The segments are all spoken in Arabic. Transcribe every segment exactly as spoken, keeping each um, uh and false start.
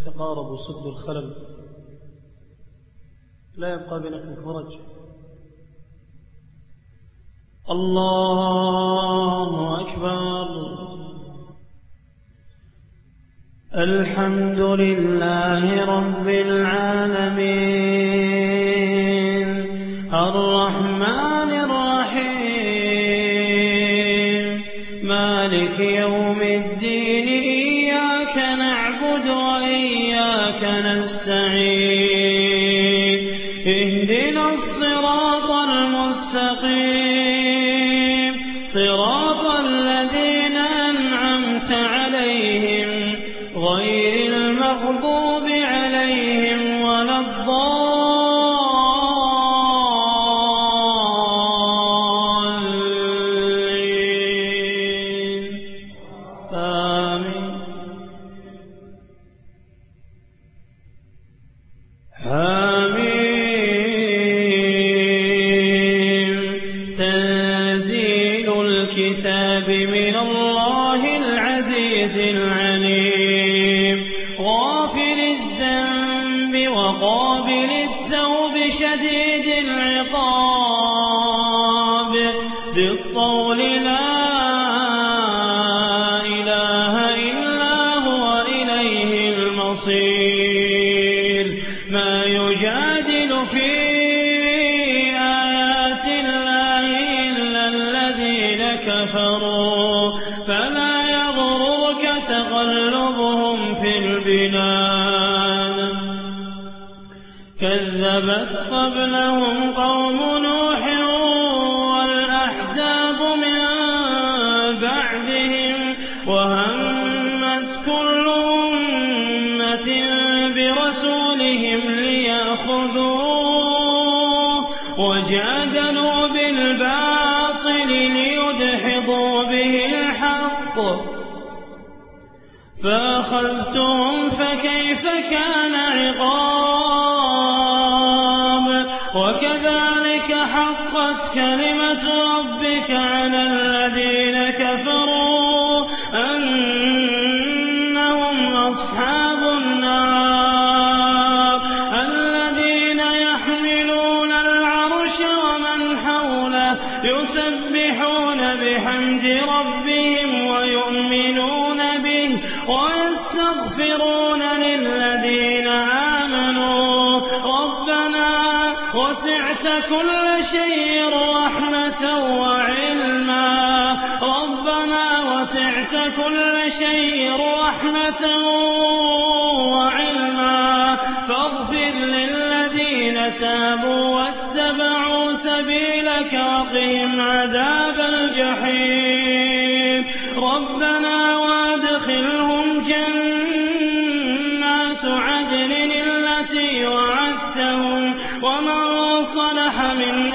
يتقارب سد الخلل لا يبقى بينكم فرج. الله أكبر. الحمد لله رب العالمين الرحمن الرحيم مالك يوم الدين إياك نعبد وإياك نستعين اهدنا الصراط المستقيم صراط الذين أنعمت عليهم غير المغضوب عليهم ولا الضالين آمين. حميم تنزيل الكتاب من الله العزيز العليم غافر الذنب وقابل التوب شديد العقاب ذي الطول لا إله إلا هو إليه المصير. ما يجادل في آيات الله إلا الذين كفروا فلا يغررك تقلبهم في البلاد. كذبت قبلهم قوم نوح والأحزاب من بعدهم وهمت كل أمة برسولهم ليأخذوه وجادلوا بالباطل ليدحضوا به الحق فأخذتهم فكيف كان عقاب. وكذلك حقت كلمة ربك على الذين كفروا أنهم أصحاب النار الذين يحملون العرش ومن حوله يسبحون بحمد ربهم ويؤمنون به ويستغفرون للذين آمنوا ربنا وسعت كل شيء رحمة وعلما ربنا وسعت كل شيء رحمة وعلما فاغفر للذين تابوا واتبعوا سبيلك وقهم عذاب الجحيم. ربنا وادخلهم جنات عدن التي وعدتهم ومن صلح من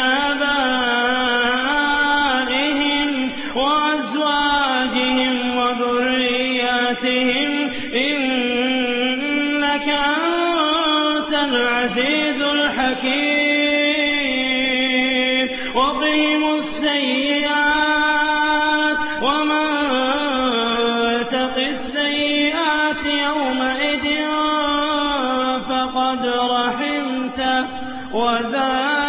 آبائهم وأزواجهم وذرياتهم إنك أنت العزيز الحكيم. وقهم السيئات ومن تق السيئات يومئذ فقد رحمته وذلك